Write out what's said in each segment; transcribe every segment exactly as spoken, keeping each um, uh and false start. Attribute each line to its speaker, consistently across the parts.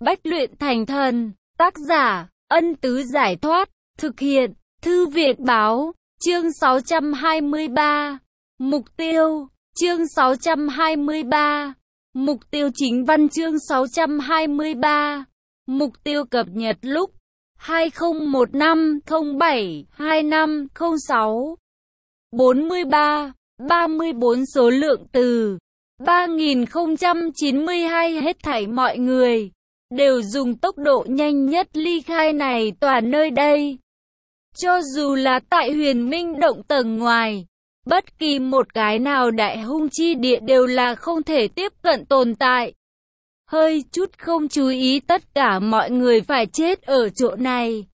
Speaker 1: Bách luyện thành thần. Tác giả, Ân Tứ Giải Thoát. Thực hiện, Thư Viện Báo. Chương sáu trăm hai mươi ba. Mục tiêu. Chương sáu trăm hai mươi ba. Mục tiêu chính văn. Chương sáu trăm hai mươi ba. Mục tiêu cập nhật lúc hai không một năm không bảy hai năm không sáu. bốn mươi ba, ba mươi bốn số lượng từ ba nghìn không trăm chín mươi hai. Hết thảy mọi người đều dùng tốc độ nhanh nhất ly khai này tòa nơi đây. Cho dù là tại Huyền Minh Động tầng ngoài, bất kỳ một cái nào đại hung chi địa đều là không thể tiếp cận tồn tại. Hơi chút không chú ý tất cả mọi người phải chết ở chỗ này.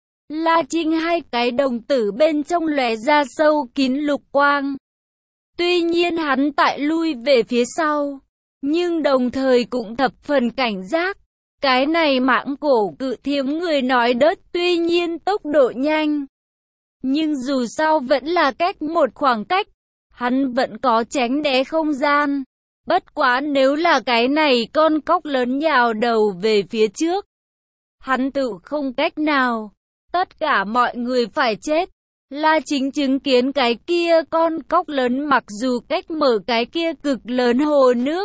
Speaker 1: La Trinh hai cái đồng tử bên trong lóe ra sâu kín lục quang. Tuy nhiên hắn tại lui về phía sau, nhưng đồng thời cũng thập phần cảnh giác. Cái này mãng cổ cự thiếm người nói đất tuy nhiên tốc độ nhanh, nhưng dù sao vẫn là cách một khoảng cách, hắn vẫn có tránh né không gian. Bất quá nếu là cái này con cóc lớn nhào đầu về phía trước, hắn tự không cách nào. Tất cả mọi người phải chết. La Chính chứng kiến cái kia con cóc lớn mặc dù cách mở cái kia cực lớn hồ nước,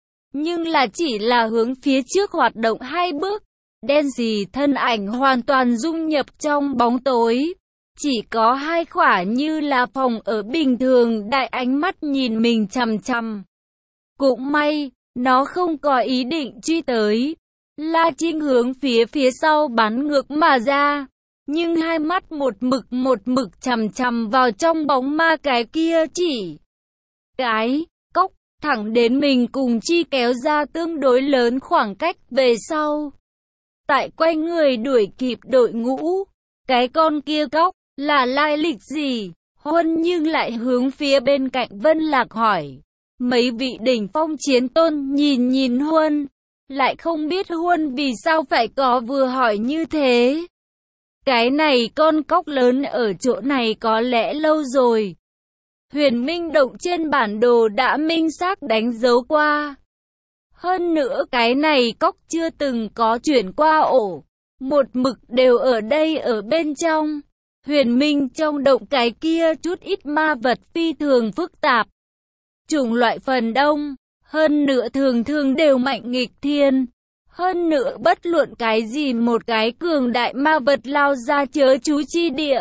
Speaker 1: nhưng là chỉ là hướng phía trước hoạt động hai bước. Đen sì thân ảnh hoàn toàn dung nhập trong bóng tối. Chỉ có hai khỏa như là phòng ở bình thường đại ánh mắt nhìn mình chằm chằm. Cũng may, nó không có ý định truy tới. La Trinh hướng phía phía sau bắn ngược mà ra. Nhưng hai mắt một mực một mực chằm chằm vào trong bóng ma cái kia chỉ. Cái, cóc, thẳng đến mình cùng chi kéo ra tương đối lớn khoảng cách về sau. Tại quay người đuổi kịp đội ngũ. Cái con kia cóc, là lai lịch gì? Huân nhưng lại hướng phía bên cạnh Vân Lạc hỏi. Mấy vị đỉnh phong chiến tôn nhìn nhìn Huân, lại không biết Huân vì sao phải có vừa hỏi như thế. Cái này con cóc lớn ở chỗ này có lẽ lâu rồi. Huyền Minh Động trên bản đồ đã minh xác đánh dấu qua. Hơn nữa cái này cóc chưa từng có chuyển qua ổ, một mực đều ở đây ở bên trong. Huyền Minh trong động cái kia chút ít ma vật phi thường phức tạp. Chủng loại phần đông, hơn nữa thường thường đều mạnh nghịch thiên. Hơn nữa bất luận cái gì một cái cường đại ma vật lao ra chớ chú chi địa,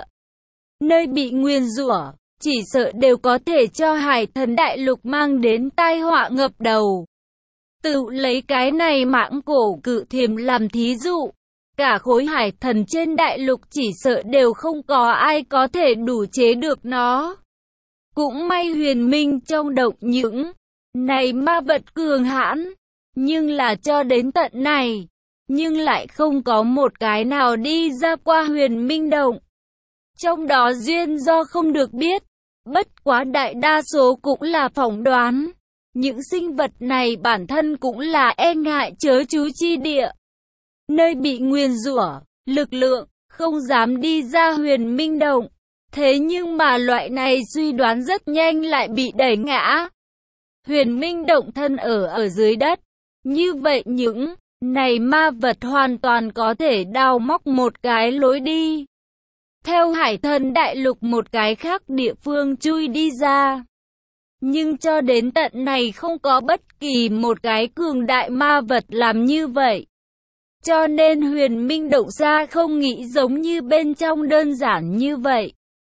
Speaker 1: nơi bị nguyền rủa, chỉ sợ đều có thể cho Hải Thần Đại Lục mang đến tai họa ngập đầu. Tự lấy cái này mãng cổ cự thiềm làm thí dụ, cả khối hải thần trên đại lục chỉ sợ đều không có ai có thể đủ chế được nó. Cũng may Huyền Minh trong động những này ma vật cường hãn, nhưng là cho đến tận này, nhưng lại không có một cái nào đi ra qua Huyền Minh Động. Trong đó duyên do không được biết, bất quá đại đa số cũng là phỏng đoán. Những sinh vật này bản thân cũng là e ngại chớ chú chi địa, nơi bị nguyền rủa, lực lượng, không dám đi ra Huyền Minh Động. Thế nhưng mà loại này suy đoán rất nhanh lại bị đẩy ngã. Huyền Minh Động thân ở ở dưới đất. Như vậy những này ma vật hoàn toàn có thể đào móc một cái lối đi, theo Hải Thần Đại Lục một cái khác địa phương chui đi ra. Nhưng cho đến tận này không có bất kỳ một cái cường đại ma vật làm như vậy. Cho nên Huyền Minh Động ra không nghĩ giống như bên trong đơn giản như vậy.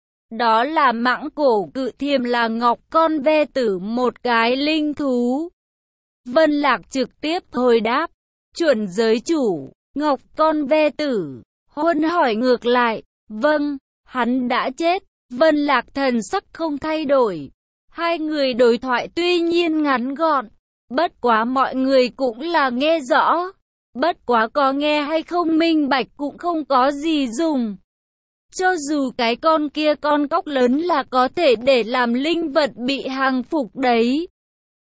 Speaker 1: Đó là mãng cổ cự thiềm là ngọc con ve tử một cái linh thú. Vân Lạc trực tiếp hồi đáp. Chuẩn giới chủ, ngọc con ve tử. Huân hỏi ngược lại. Vâng, hắn đã chết. Vân Lạc thần sắc không thay đổi. Hai người đối thoại tuy nhiên ngắn gọn, bất quá mọi người cũng là nghe rõ. Bất quá có nghe hay không minh bạch cũng không có gì dùng. Cho dù cái con kia con cóc lớn là có thể để làm linh vật bị hàng phục đấy.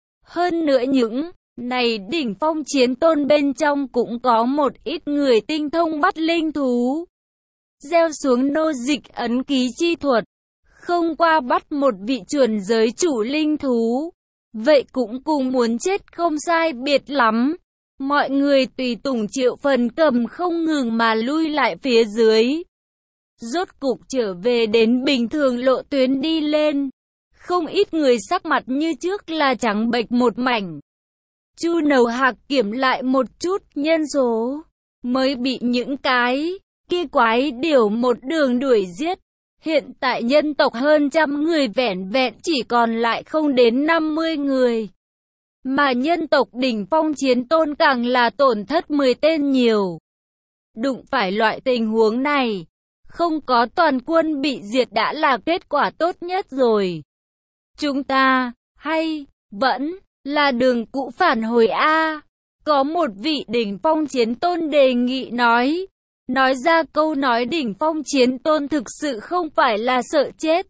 Speaker 1: Hơn nữa những này đỉnh phong chiến tôn bên trong cũng có một ít người tinh thông bắt linh thú. Gieo xuống nô dịch ấn ký chi thuật. Không qua bắt một vị chuẩn giới chủ linh thú. Vậy cũng cùng muốn chết không sai biệt lắm. Mọi người tùy tùng Triệu Phần Cầm không ngừng mà lui lại phía dưới. Rốt cục trở về đến bình thường lộ tuyến đi lên. Không ít người sắc mặt như trước là trắng bệch một mảnh. Chu Nầu Hạc kiểm lại một chút nhân số, mới bị những cái kia quái điểu một đường đuổi giết. Hiện tại nhân tộc hơn trăm người vẻn vẹn chỉ còn lại không đến năm mươi người. Mà nhân tộc đỉnh phong chiến tôn càng là tổn thất mười tên nhiều. Đụng phải loại tình huống này, không có toàn quân bị diệt đã là kết quả tốt nhất rồi. Chúng ta, hay, vẫn, là đường cũ phản hồi A. Có một vị đỉnh phong chiến tôn đề nghị nói. Nói ra câu nói đỉnh phong chiến tôn thực sự không phải là sợ chết.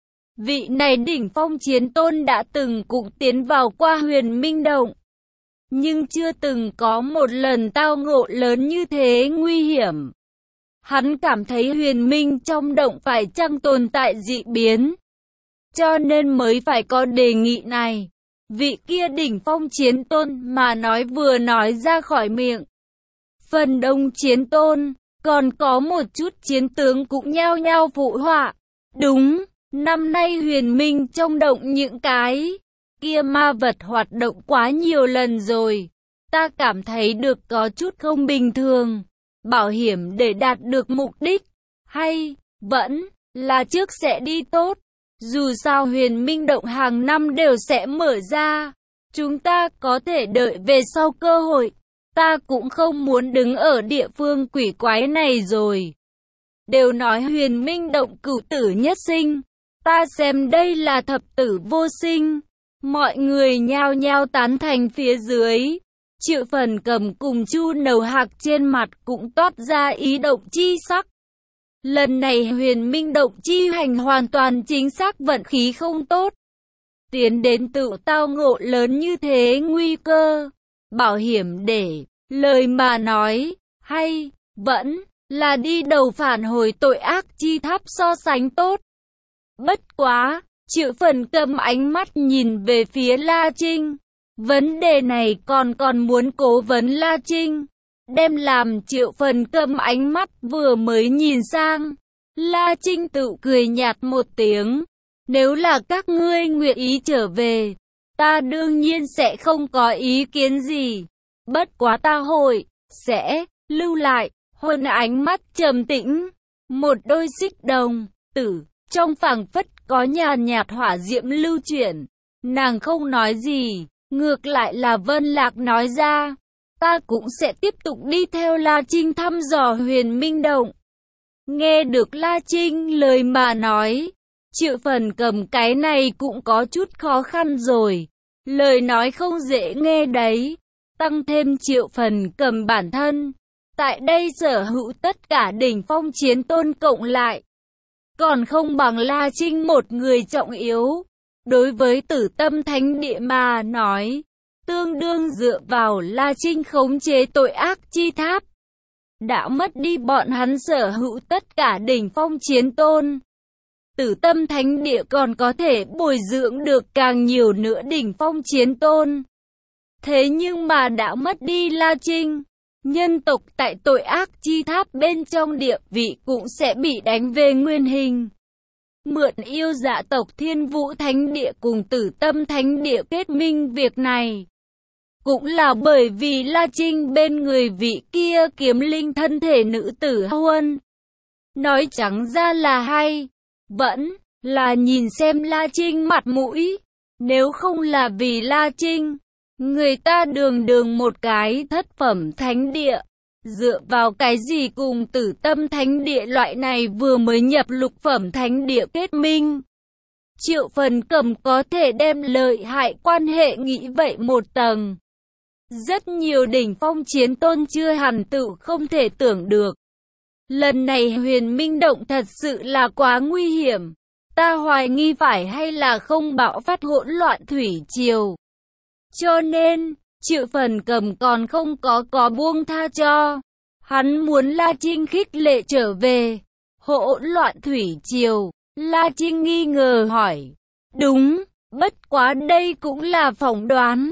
Speaker 1: Vị này đỉnh phong chiến tôn đã từng cũng tiến vào qua Huyền Minh Động. Nhưng chưa từng có một lần tao ngộ lớn như thế nguy hiểm. Hắn cảm thấy Huyền Minh trong động phải chăng tồn tại dị biến. Cho nên mới phải có đề nghị này. Vị kia đỉnh phong chiến tôn mà nói vừa nói ra khỏi miệng. Phần đông chiến tôn, còn có một chút chiến tướng cũng nhao nhao phụ họa. Đúng, năm nay Huyền Minh trong động những cái kia ma vật hoạt động quá nhiều lần rồi. Ta cảm thấy được có chút không bình thường. Bảo hiểm để đạt được mục đích, hay, vẫn, là trước sẽ đi tốt. Dù sao Huyền Minh Động hàng năm đều sẽ mở ra. Chúng ta có thể đợi về sau cơ hội. Ta cũng không muốn đứng ở địa phương quỷ quái này rồi. Đều nói Huyền Minh Động cửu tử nhất sinh. Ta xem đây là thập tử vô sinh. Mọi người nhao nhao tán thành phía dưới. Triệu Phần Cầm cùng Chu Nầu Hạc trên mặt cũng toát ra ý động chi sắc. Lần này Huyền Minh Động chi hành hoàn toàn chính xác vận khí không tốt. Tiến đến tự tao ngộ lớn như thế nguy cơ. Bảo hiểm để, lời mà nói, hay, vẫn, là đi đầu phản hồi tội ác chi tháp so sánh tốt. Bất quá, Triệu Phần Cầm ánh mắt nhìn về phía La Trinh. Vấn đề này còn còn muốn cố vấn La Trinh. Đem làm Triệu Phần Cầm ánh mắt vừa mới nhìn sang. La Trinh tự cười nhạt một tiếng. Nếu là các ngươi nguyện ý trở về, ta đương nhiên sẽ không có ý kiến gì. Bất quá ta hội, sẽ, lưu lại, hơn ánh mắt trầm tĩnh. Một đôi xích đồng, tử, trong phảng phất có nhàn nhạt hỏa diễm lưu chuyển. Nàng không nói gì, ngược lại là Vân Lạc nói ra. Ta cũng sẽ tiếp tục đi theo La Trinh thăm dò Huyền Minh Động. Nghe được La Trinh lời mà nói, Triệu Phần Cầm cái này cũng có chút khó khăn rồi. Lời nói không dễ nghe đấy. Tăng thêm Triệu Phần Cầm bản thân. Tại đây sở hữu tất cả đỉnh phong chiến tôn cộng lại. Còn không bằng La Trinh một người trọng yếu. Đối với Tử Tâm Thánh Địa mà nói, tương đương dựa vào La Trinh khống chế tội ác chi tháp. Đã mất đi bọn hắn sở hữu tất cả đỉnh phong chiến tôn. Tử Tâm Thánh Địa còn có thể bồi dưỡng được càng nhiều nữa đỉnh phong chiến tôn. Thế nhưng mà đã mất đi La Trinh, nhân tộc tại tội ác chi tháp bên trong địa vị cũng sẽ bị đánh về nguyên hình. Mượn yêu dạ tộc Thiên Vũ Thánh Địa cùng Tử Tâm Thánh Địa kết minh việc này. Cũng là bởi vì La Trinh bên người vị kia kiếm linh thân thể nữ tử Huân. Nói trắng ra là hay, vẫn là nhìn xem La Trinh mặt mũi. Nếu không là vì La Trinh, người ta đường đường một cái thất phẩm thánh địa. Dựa vào cái gì cùng Tử Tâm Thánh Địa loại này vừa mới nhập lục phẩm thánh địa kết minh. Triệu Phần Cầm có thể đem lợi hại quan hệ nghĩ vậy một tầng. Rất nhiều đỉnh phong chiến tôn chưa hẳn tự không thể tưởng được. Lần này Huyền Minh Động thật sự là quá nguy hiểm. Ta hoài nghi phải hay là không bạo phát hỗn loạn thủy triều. Cho nên, Triệu Phần Cầm còn không có có buông tha cho. Hắn muốn La Trinh khích lệ trở về. Hỗn loạn thủy triều, La Trinh nghi ngờ hỏi. Đúng, bất quá đây cũng là phỏng đoán.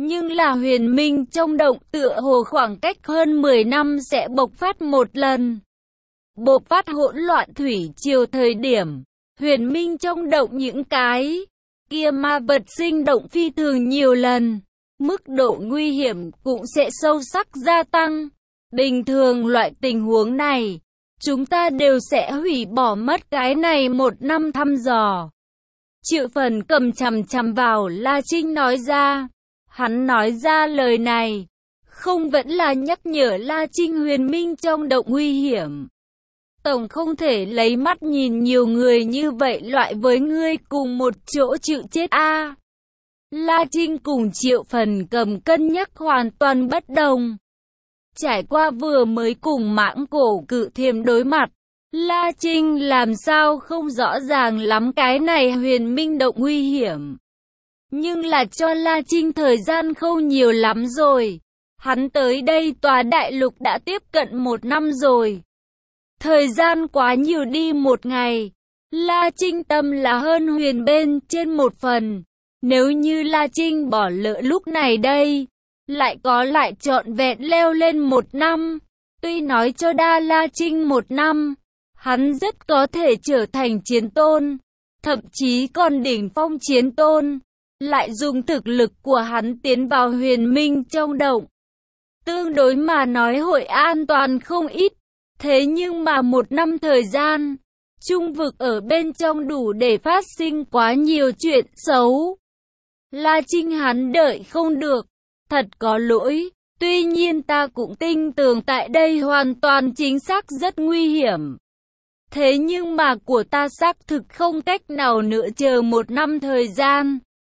Speaker 1: Nhưng là huyền minh trong động tựa hồ khoảng cách hơn mười năm sẽ bộc phát một lần. Bộc phát hỗn loạn thủy triều thời điểm, huyền minh trong động những cái kia ma vật sinh động phi thường nhiều lần, mức độ nguy hiểm cũng sẽ sâu sắc gia tăng. Bình thường loại tình huống này, chúng ta đều sẽ hủy bỏ mất cái này một năm thăm dò. Triệu Phần cầm chằm chằm vào La Trinh nói ra. Hắn nói ra lời này, không vẫn là nhắc nhở La Trinh huyền minh trong động nguy hiểm. Tổng không thể lấy mắt nhìn nhiều người như vậy loại với ngươi cùng một chỗ chịu chết a. À, La Trinh cùng Triệu Phần cầm cân nhắc hoàn toàn bất đồng. Trải qua vừa mới cùng Mãng Cổ Cự Thiềm đối mặt, La Trinh làm sao không rõ ràng lắm cái này huyền minh động nguy hiểm. Nhưng là cho La Trinh thời gian không nhiều lắm rồi. Hắn tới đây tòa đại lục đã tiếp cận một năm rồi. Thời gian quá nhiều đi một ngày. La Trinh tâm là hơn huyền bên trên một phần. Nếu như La Trinh bỏ lỡ lúc này đây, lại có lại trọn vẹn leo lên một năm. Tuy nói cho đa La Trinh một năm, hắn rất có thể trở thành chiến tôn, thậm chí còn đỉnh phong chiến tôn. Lại dùng thực lực của hắn tiến vào huyền minh trong động. Tương đối mà nói hội an toàn không ít. Thế nhưng mà một năm thời gian, trung vực ở bên trong đủ để phát sinh quá nhiều chuyện xấu. La Trinh hắn đợi không được. Thật có lỗi. Tuy nhiên ta cũng tin tưởng tại đây hoàn toàn chính xác rất nguy hiểm. Thế nhưng mà của ta xác thực không cách nào nữa chờ một năm thời gian.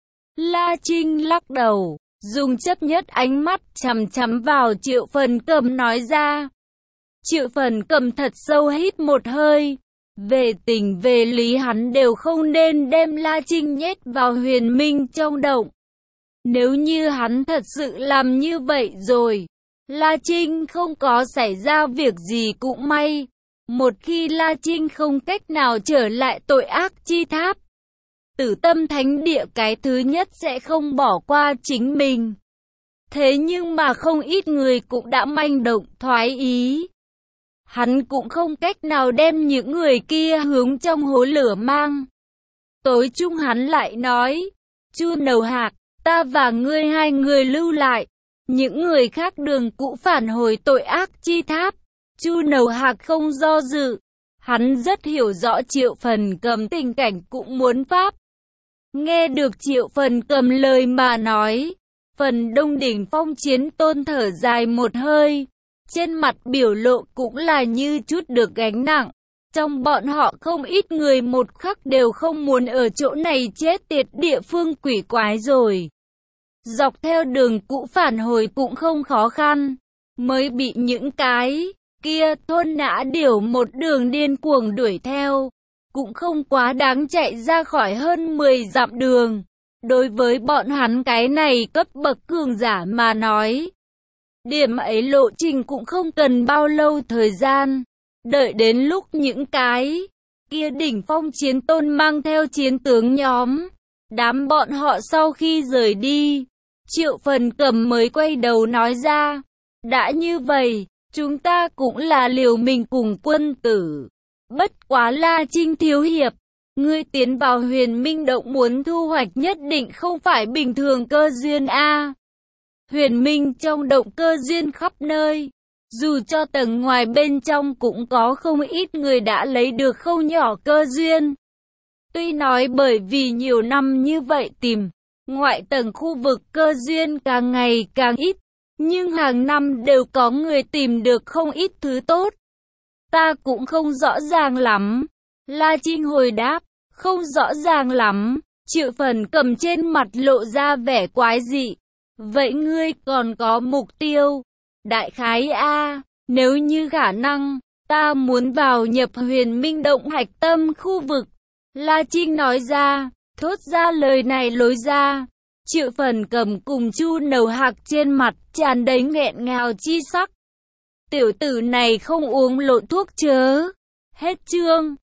Speaker 1: La Trinh lắc đầu, dùng chấp nhất ánh mắt chằm chằm vào Triệu Phần Cầm nói ra. Triệu Phần Cầm thật sâu hít một hơi. Về tình về lý hắn đều không nên đem La Trinh nhét vào huyền minh trong động. Nếu như hắn thật sự làm như vậy rồi, La Trinh không có xảy ra việc gì cũng may. Một khi La Trinh không cách nào trở lại tội ác chi tháp, Tử Tâm Thánh Địa cái thứ nhất sẽ không bỏ qua chính mình. Thế nhưng mà không ít người cũng đã manh động thoái ý. Hắn cũng không cách nào đem những người kia hướng trong hố lửa mang. Tối chung hắn lại nói, Chu Nầu Hạc, ta và ngươi hai người lưu lại. Những người khác đường cũ phản hồi tội ác chi tháp. Chu Nầu Hạc không do dự. Hắn rất hiểu rõ Triệu Phần Cầm tình cảnh cũng muốn pháp. Nghe được Triệu Phần Cầm lời mà nói, phần đông đỉnh phong chiến tôn thở dài một hơi. Trên mặt biểu lộ cũng là như chút được gánh nặng. Trong bọn họ không ít người một khắc đều không muốn ở chỗ này chết tiệt địa phương quỷ quái rồi. Dọc theo đường cũ phản hồi cũng không khó khăn. Mới bị những cái kia thôn nã điểu một đường điên cuồng đuổi theo. Cũng không quá đáng chạy ra khỏi hơn mười dặm đường. Đối với bọn hắn cái này cấp bậc cường giả mà nói, điểm ấy lộ trình cũng không cần bao lâu thời gian. Đợi đến lúc những cái kia đỉnh phong chiến tôn mang theo chiến tướng nhóm, đám bọn họ sau khi rời đi, Triệu Phần Cầm mới quay đầu nói ra, đã như vậy, chúng ta cũng là liều mình cùng quân tử. Bất quá La Trinh thiếu hiệp, ngươi tiến vào huyền minh động muốn thu hoạch nhất định không phải bình thường cơ duyên a. Huyền minh trong động cơ duyên khắp nơi, dù cho tầng ngoài bên trong cũng có không ít người đã lấy được không nhỏ cơ duyên. Tuy nói bởi vì nhiều năm như vậy tìm, ngoại tầng khu vực cơ duyên càng ngày càng ít, nhưng hàng năm đều có người tìm được không ít thứ tốt. Ta cũng không rõ ràng lắm. La Trinh hồi đáp, không rõ ràng lắm. Triệu Phần Cầm trên mặt lộ ra vẻ quái dị. Vậy ngươi còn có mục tiêu? Đại khái a, nếu như khả năng, ta muốn vào nhập huyền minh động hạch tâm khu vực. La Trinh nói ra, thốt ra lời này lối ra. Triệu Phần Cầm cùng Chu Nầu Hạc trên mặt tràn đầy nghẹn ngào chi sắc. Tiểu tử này không uống lộn thuốc chớ. Hết chương.